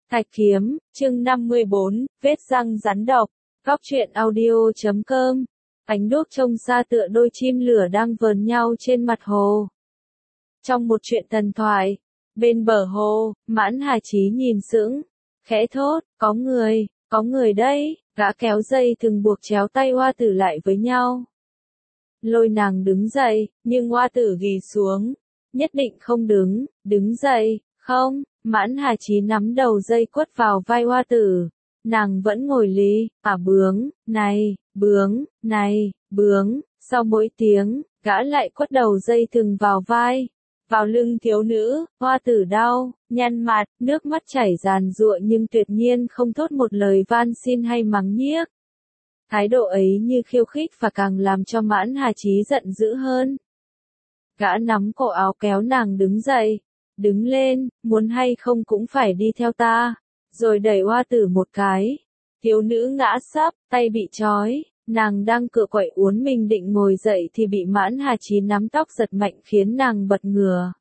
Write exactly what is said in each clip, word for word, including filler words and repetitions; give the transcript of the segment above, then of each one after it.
Thạch Kiếm, chương năm mươi bốn, vết răng rắn độc, Góc truyện audio chấm com. Ánh đuốc trông xa tựa đôi chim lửa đang vờn nhau trên mặt hồ. Trong một chuyện thần thoại, bên bờ hồ, Mãn Hà Chí nhìn sững, khẽ thốt, có người, có người đây, gã kéo dây thừng buộc chéo tay Hoa Tử lại với nhau. Lôi nàng đứng dậy, nhưng Hoa Tử ghì xuống, nhất định không đứng, đứng dậy, không. Mãn Hà Chí nắm đầu dây quất vào vai Hoa Tử, nàng vẫn ngồi lì, à bướng, này, bướng, này, bướng, sau mỗi tiếng, gã lại quất đầu dây thừng vào vai, vào lưng thiếu nữ. Hoa Tử đau, nhăn mặt, nước mắt chảy ràn rụa nhưng tuyệt nhiên không thốt một lời van xin hay mắng nhiếc. Thái độ ấy như khiêu khích và càng làm cho Mãn Hà Chí giận dữ hơn. Gã nắm cổ áo kéo nàng đứng dậy. Đứng lên, muốn hay không cũng phải đi theo ta, rồi đẩy Hoa Tử một cái. Thiếu nữ ngã sấp, tay bị trói, nàng đang cựa quậy uốn mình định ngồi dậy thì bị Mãn Hà Chí nắm tóc giật mạnh khiến nàng bật ngửa.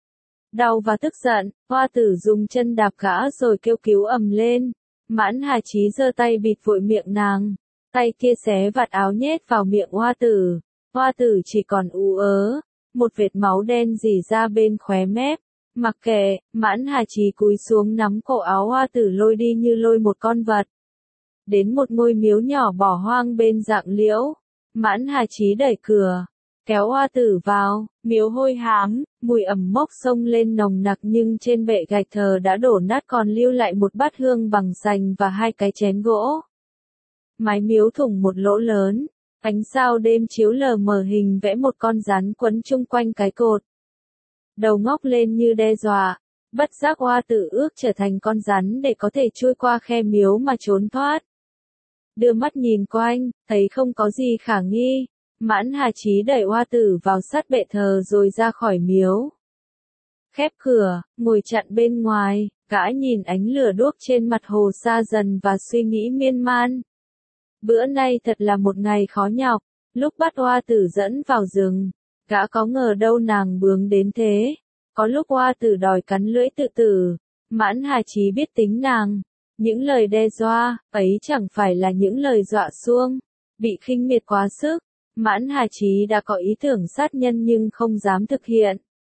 Đau và tức giận, Hoa Tử dùng chân đạp gã rồi kêu cứu ầm lên. Mãn Hà Chí giơ tay bịt vội miệng nàng, tay kia xé vạt áo nhét vào miệng Hoa Tử. Hoa Tử chỉ còn ú ớ, một vệt máu đen rỉ ra bên khóe mép. Mặc kệ, Mãn Hà Chí cúi xuống nắm cổ áo Hoa Tử lôi đi như lôi một con vật. Đến một ngôi miếu nhỏ bỏ hoang bên rặng liễu, Mãn Hà Chí đẩy cửa, kéo Hoa Tử vào, miếu hôi hám, mùi ẩm mốc xông lên nồng nặc nhưng trên bệ gạch thờ đã đổ nát còn lưu lại một bát hương bằng sành và hai cái chén gỗ. Mái miếu thủng một lỗ lớn, ánh sao đêm chiếu lờ mờ hình vẽ một con rắn quấn chung quanh cái cột. Đầu ngóc lên như đe dọa, bất giác Hoa Tử ước trở thành con rắn để có thể chui qua khe miếu mà trốn thoát. Đưa mắt nhìn quanh, thấy không có gì khả nghi, Mãn Hà Chí đẩy Hoa Tử vào sát bệ thờ rồi ra khỏi miếu. Khép cửa, ngồi chặn bên ngoài, gã nhìn ánh lửa đuốc trên mặt hồ xa dần và suy nghĩ miên man. Bữa nay thật là một ngày khó nhọc, lúc bắt Hoa Tử dẫn vào rừng. Gã có ngờ đâu nàng bướng đến thế, có lúc Hoa Tử đòi cắn lưỡi tự tử, Mãn Hà Chí biết tính nàng, những lời đe dọa, ấy chẳng phải là những lời dọa xuông, bị khinh miệt quá sức, Mãn Hà Chí đã có ý tưởng sát nhân nhưng không dám thực hiện.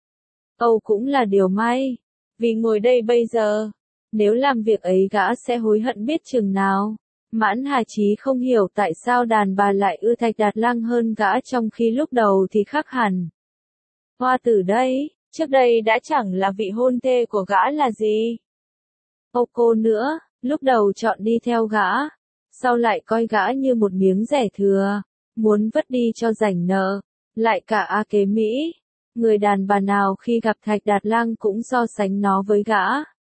Âu cũng là điều may, vì ngồi đây bây giờ, nếu làm việc ấy gã sẽ hối hận biết chừng nào. Mãn Hà Chí không hiểu tại sao đàn bà lại ưa Thạch Đạt Lang hơn gã trong khi lúc đầu thì khác hẳn. Hoa Tử đây, trước đây đã chẳng là vị hôn thê của gã là gì. Âu cô nữa, lúc đầu chọn đi theo gã, sau lại coi gã như một miếng rẻ thừa, muốn vứt đi cho rảnh nợ, lại cả A Kế Mỹ. Người đàn bà nào khi gặp Thạch Đạt Lang cũng so sánh nó với gã.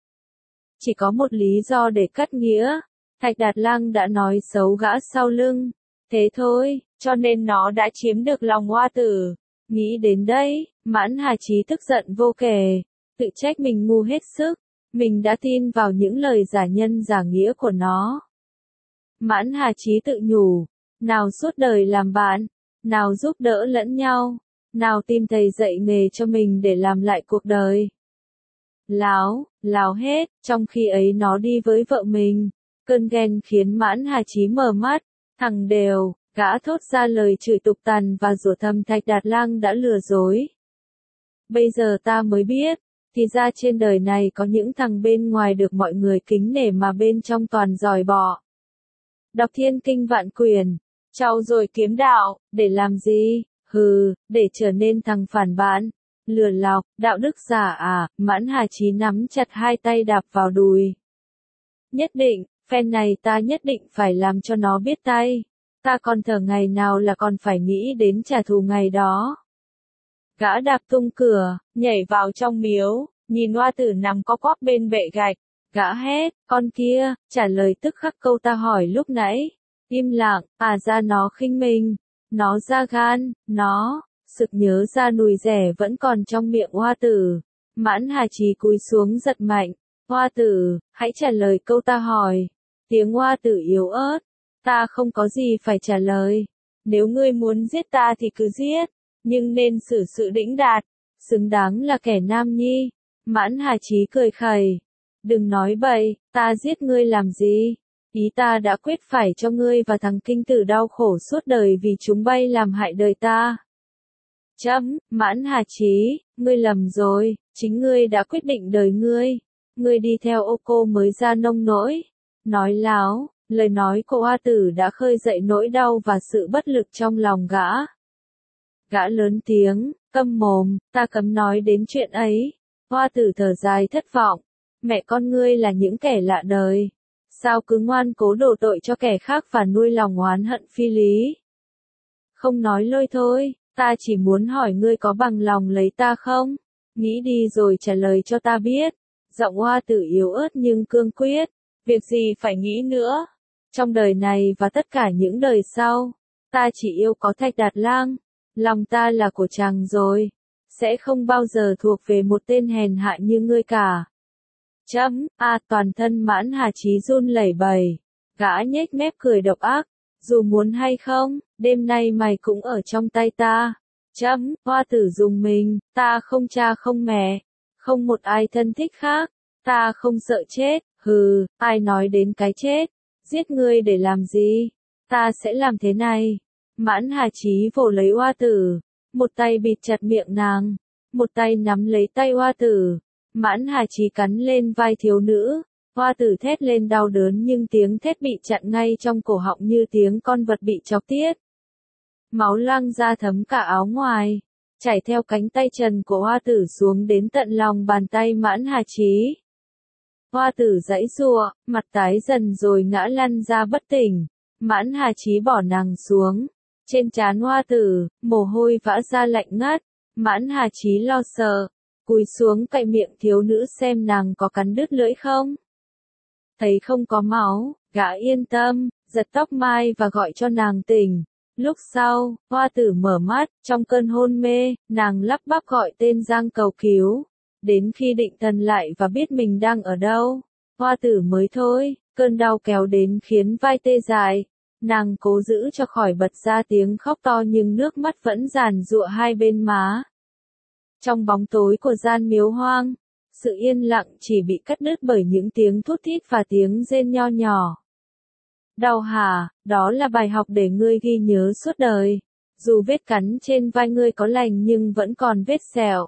Chỉ có một lý do để cắt nghĩa. Thạch Đạt Lang đã nói xấu gã sau lưng, thế thôi, cho nên nó đã chiếm được lòng Hoa Tử. Nghĩ đến đây, Mãn Hà Chí tức giận vô kể, tự trách mình ngu hết sức, mình đã tin vào những lời giả nhân giả nghĩa của nó. Mãn Hà Chí tự nhủ, nào suốt đời làm bạn, nào giúp đỡ lẫn nhau, nào tìm thầy dạy nghề cho mình để làm lại cuộc đời. Láo, láo hết, trong khi ấy nó đi với vợ mình. Cơn ghen khiến Mãn Hà Chí mở mắt, thằng đều, gã thốt ra lời chửi tục tằn và rủa thầm Thạch Đạt Lang đã lừa dối. Bây giờ ta mới biết, thì ra trên đời này có những thằng bên ngoài được mọi người kính nể mà bên trong toàn giỏi bọ. Đọc Thiên Kinh Vạn Quyển, trau dồi kiếm đạo, để làm gì? Hừ, để trở nên thằng phản bạn, lừa lọc, đạo đức giả à? Mãn Hà Chí nắm chặt hai tay đạp vào đùi. Nhất định, phen này ta nhất định phải làm cho nó biết tay, ta còn thở ngày nào là còn phải nghĩ đến trả thù ngày đó. Gã đạp tung cửa, nhảy vào trong miếu, nhìn Hoa Tử nằm co quắp bên bệ gạch, gã hét, con kia, trả lời tức khắc câu ta hỏi lúc nãy. Im lặng, à ra nó khinh mình, nó ra gan, nó, sực nhớ ra nùi rẻ vẫn còn trong miệng Hoa Tử. Mãn Hà Chí cúi xuống giật mạnh, Hoa Tử, hãy trả lời câu ta hỏi. Tiếng Hoa Tử yếu ớt, ta không có gì phải trả lời. Nếu ngươi muốn giết ta thì cứ giết, nhưng nên xử sự đĩnh đạt, xứng đáng là kẻ nam nhi. Mãn Hà Chí cười khẩy, Đừng nói bậy, ta giết ngươi làm gì? Ý ta đã quyết phải cho ngươi và thằng kinh tử đau khổ suốt đời vì chúng bay làm hại đời ta. Chấm, Mãn Hà Chí, ngươi lầm rồi, chính ngươi đã quyết định đời ngươi. Ngươi đi theo ô cô mới ra nông nỗi. Nói láo, lời nói của Hoa Tử đã khơi dậy nỗi đau và sự bất lực trong lòng gã. Gã lớn tiếng, câm mồm, ta cấm nói đến chuyện ấy. Hoa Tử thở dài thất vọng. Mẹ con ngươi là những kẻ lạ đời. Sao cứ ngoan cố đổ tội cho kẻ khác và nuôi lòng oán hận phi lý? Không nói lôi thôi, ta chỉ muốn hỏi ngươi có bằng lòng lấy ta không? Nghĩ đi rồi trả lời cho ta biết. Giọng Hoa Tử yếu ớt nhưng cương quyết. Việc gì phải nghĩ nữa? Trong đời này và tất cả những đời sau, ta chỉ yêu có Thạch Đạt Lang. Lòng ta là của chàng rồi. Sẽ không bao giờ thuộc về một tên hèn hạ như ngươi cả. Chấm, a à, toàn thân Mãn Hà Chí run lẩy bẩy. Gã nhếch mép cười độc ác. Dù muốn hay không, đêm nay mày cũng ở trong tay ta. Chấm, Hoa Tử dùng mình, ta không cha không mẹ, không một ai thân thích khác. Ta không sợ chết, hừ, ai nói đến cái chết. Giết ngươi để làm gì? Ta sẽ làm thế này. Mãn Hà Chí vồ lấy Hoa Tử. Một tay bịt chặt miệng nàng. Một tay nắm lấy tay Hoa Tử. Mãn Hà Chí cắn lên vai thiếu nữ. Hoa Tử thét lên đau đớn nhưng tiếng thét bị chặn ngay trong cổ họng như tiếng con vật bị chọc tiết. Máu lăng ra thấm cả áo ngoài. Chảy theo cánh tay trần của Hoa Tử xuống đến tận lòng bàn tay Mãn Hà Chí. Hoa Tử giãy giụa, mặt tái dần rồi ngã lăn ra bất tỉnh. Mãn Hà Chí bỏ nàng xuống. Trên trán Hoa Tử, mồ hôi vã ra lạnh ngắt. Mãn Hà Chí lo sợ, cúi xuống cạnh miệng thiếu nữ xem nàng có cắn đứt lưỡi không. Thấy không có máu, gã yên tâm, giật tóc mai và gọi cho nàng tỉnh. Lúc sau, Hoa Tử mở mắt, trong cơn hôn mê, nàng lắp bắp gọi tên Giang cầu cứu. Đến khi định thần lại và biết mình đang ở đâu, Hoa Tử mới thôi, cơn đau kéo đến khiến vai tê dại. Nàng cố giữ cho khỏi bật ra tiếng khóc to nhưng nước mắt vẫn giàn giụa hai bên má. Trong bóng tối của gian miếu hoang, sự yên lặng chỉ bị cắt đứt bởi những tiếng thút thít và tiếng rên nho nhỏ. Đau hả, đó là bài học để ngươi ghi nhớ suốt đời. Dù vết cắn trên vai ngươi có lành nhưng vẫn còn vết sẹo.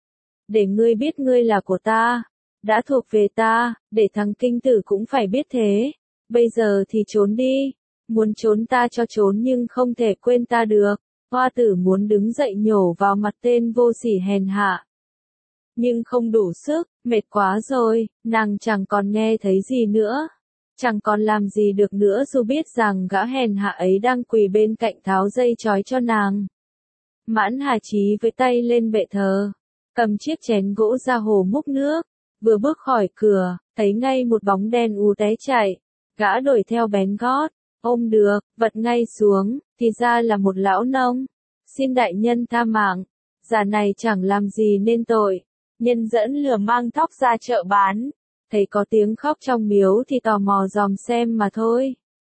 Để ngươi biết ngươi là của ta, đã thuộc về ta, để thằng kinh tử cũng phải biết thế. Bây giờ thì trốn đi, muốn trốn ta cho trốn nhưng không thể quên ta được. Hoa Tử muốn đứng dậy nhổ vào mặt tên vô sỉ hèn hạ. Nhưng không đủ sức, mệt quá rồi, nàng chẳng còn nghe thấy gì nữa. Chẳng còn làm gì được nữa dù biết rằng gã hèn hạ ấy đang quỳ bên cạnh tháo dây trói cho nàng. Mãn Hà Chí với tay lên bệ thờ, cầm chiếc chén gỗ ra hồ múc nước, vừa bước khỏi cửa, thấy ngay một bóng đen ù té chạy. Gã đuổi theo bén gót, ôm được, vật ngay xuống, thì ra là một lão nông. Xin đại nhân tha mạng, già này chẳng làm gì nên tội. Nhân dẫn lừa mang thóc ra chợ bán, thấy có tiếng khóc trong miếu thì tò mò dòm xem mà thôi.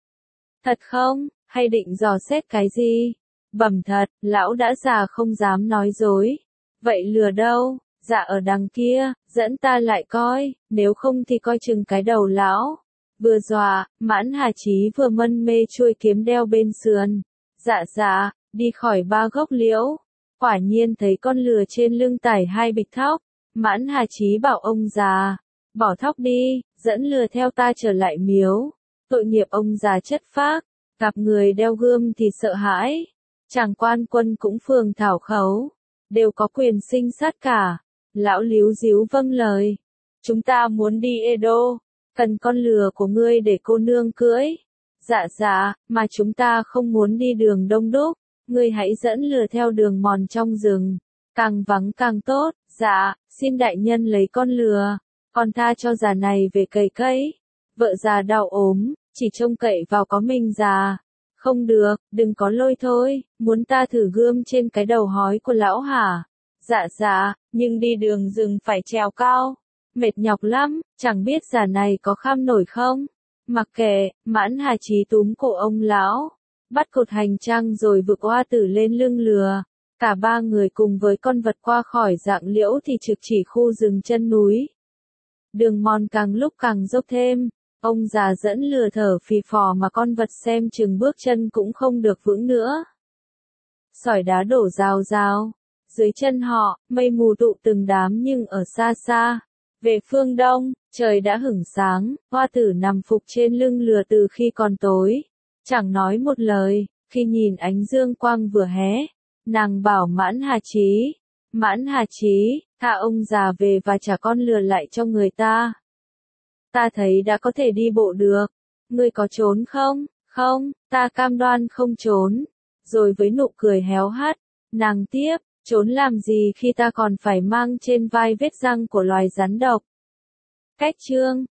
Thật không, hay định dò xét cái gì? Bẩm thật, lão đã già không dám nói dối. Vậy lừa đâu? Dạ ở đằng kia, dẫn ta lại coi, nếu không thì coi chừng cái đầu lão. Vừa dọa, Mãn Hà Chí vừa mân mê chuôi kiếm đeo bên sườn. Dạ dạ, đi khỏi ba gốc liễu. Quả nhiên thấy con lừa trên lưng tải hai bịch thóc. Mãn Hà Chí bảo ông già, bỏ thóc đi, dẫn lừa theo ta trở lại miếu. Tội nghiệp ông già chất phác, gặp người đeo gươm thì sợ hãi. Chàng quan quân cũng phường thảo khấu, đều có quyền sinh sát cả. Lão líu díu vâng lời. Chúng ta muốn đi Edo, cần con lừa của ngươi để cô nương cưỡi. Dạ dạ, mà chúng ta không muốn đi đường đông đúc, ngươi hãy dẫn lừa theo đường mòn trong rừng. Càng vắng càng tốt. Dạ, xin đại nhân lấy con lừa, còn tha cho già này về cày cây. Vợ già đau ốm, chỉ trông cậy vào có mình già. Không được, đừng có lôi thôi, muốn ta thử gươm trên cái đầu hói của lão hả? Dạ dạ, nhưng đi đường rừng phải trèo cao, mệt nhọc lắm, chẳng biết già này có kham nổi không? Mặc kệ, Mãn Hà Chí túm cổ ông lão, bắt cột hành trang rồi vực Hoa Tử lên lưng lừa. Cả ba người cùng với con vật qua khỏi dạng liễu thì trực chỉ khu rừng chân núi. Đường mòn càng lúc càng dốc thêm, ông già dẫn lừa thở phì phò mà con vật xem chừng bước chân cũng không được vững nữa. Sỏi đá đổ rào rào, dưới chân họ, mây mù tụ từng đám nhưng ở xa xa. Về phương đông, trời đã hửng sáng, hoa tử nằm phục trên lưng lừa từ khi còn tối. Chẳng nói một lời, khi nhìn ánh dương quang vừa hé, nàng bảo Mãn Hà Chí. Mãn Hà Chí, tha ông già về và trả con lừa lại cho người ta. Ta thấy đã có thể đi bộ được. Ngươi có trốn không? Không, ta cam đoan không trốn. Rồi với nụ cười héo hắt, nàng tiếp, trốn làm gì khi ta còn phải mang trên vai vết răng của loài rắn độc. Cách chương